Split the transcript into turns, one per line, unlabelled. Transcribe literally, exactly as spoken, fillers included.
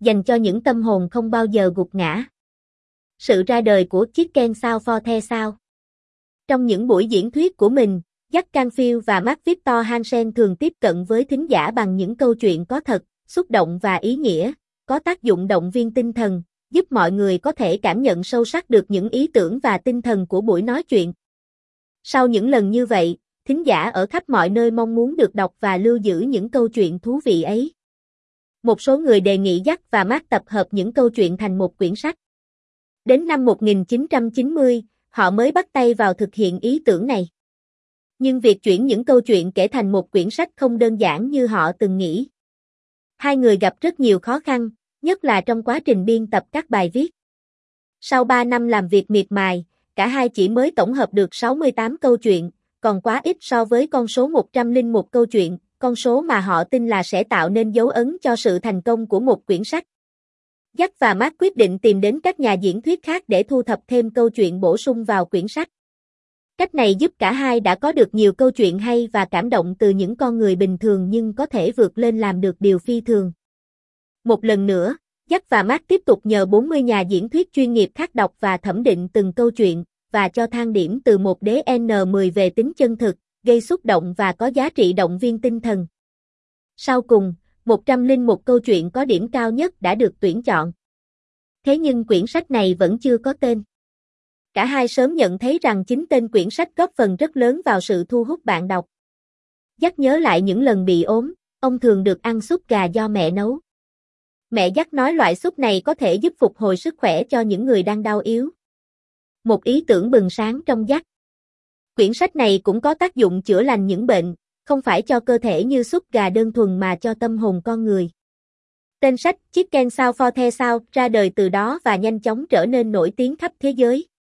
dành cho những tâm hồn không bao giờ gục ngã. Sự ra đời của Chicken Soup for the Soul. Trong những buổi diễn thuyết của mình, Jack Canfield và Mark Victor Hansen thường tiếp cận với thính giả bằng những câu chuyện có thật, xúc động và ý nghĩa, có tác dụng động viên tinh thần, giúp mọi người có thể cảm nhận sâu sắc được những ý tưởng và tinh thần của buổi nói chuyện. Sau những lần như vậy, thính giả ở khắp mọi nơi mong muốn được đọc và lưu giữ những câu chuyện thú vị ấy. Một số người đề nghị Jack và Mark tập hợp những câu chuyện thành một quyển sách. Đến năm một nghìn chín trăm chín mươi, họ mới bắt tay vào thực hiện ý tưởng này. Nhưng việc chuyển những câu chuyện kể thành một quyển sách không đơn giản như họ từng nghĩ. Hai người gặp rất nhiều khó khăn, nhất là trong quá trình biên tập các bài viết. Sau ba năm làm việc miệt mài, cả hai chỉ mới tổng hợp được sáu mươi tám câu chuyện, còn quá ít so với con số một trăm lẻ một câu chuyện, con số mà họ tin là sẽ tạo nên dấu ấn cho sự thành công của một quyển sách. Jack và Mark quyết định tìm đến các nhà diễn thuyết khác để thu thập thêm câu chuyện bổ sung vào quyển sách. Cách này giúp cả hai đã có được nhiều câu chuyện hay và cảm động từ những con người bình thường nhưng có thể vượt lên làm được điều phi thường. Một lần nữa, Jack và Mark tiếp tục nhờ bốn mươi nhà diễn thuyết chuyên nghiệp khác đọc và thẩm định từng câu chuyện, và cho thang điểm từ một đến mười về tính chân thực, gây xúc động và có giá trị động viên tinh thần. Sau cùng, một trăm lẻ một câu chuyện có điểm cao nhất đã được tuyển chọn. Thế nhưng quyển sách này vẫn chưa có tên. Cả hai sớm nhận thấy rằng chính tên quyển sách góp phần rất lớn vào sự thu hút bạn đọc. Jack nhớ lại những lần bị ốm, ông thường được ăn súp gà do mẹ nấu. Mẹ Jack nói loại súp này có thể giúp phục hồi sức khỏe cho những người đang đau yếu. Một ý tưởng bừng sáng trong Jack. Quyển sách này cũng có tác dụng chữa lành những bệnh, không phải cho cơ thể như súp gà đơn thuần mà cho tâm hồn con người. Tên sách Chicken Soup for the Soul ra đời từ đó và nhanh chóng trở nên nổi tiếng khắp thế giới.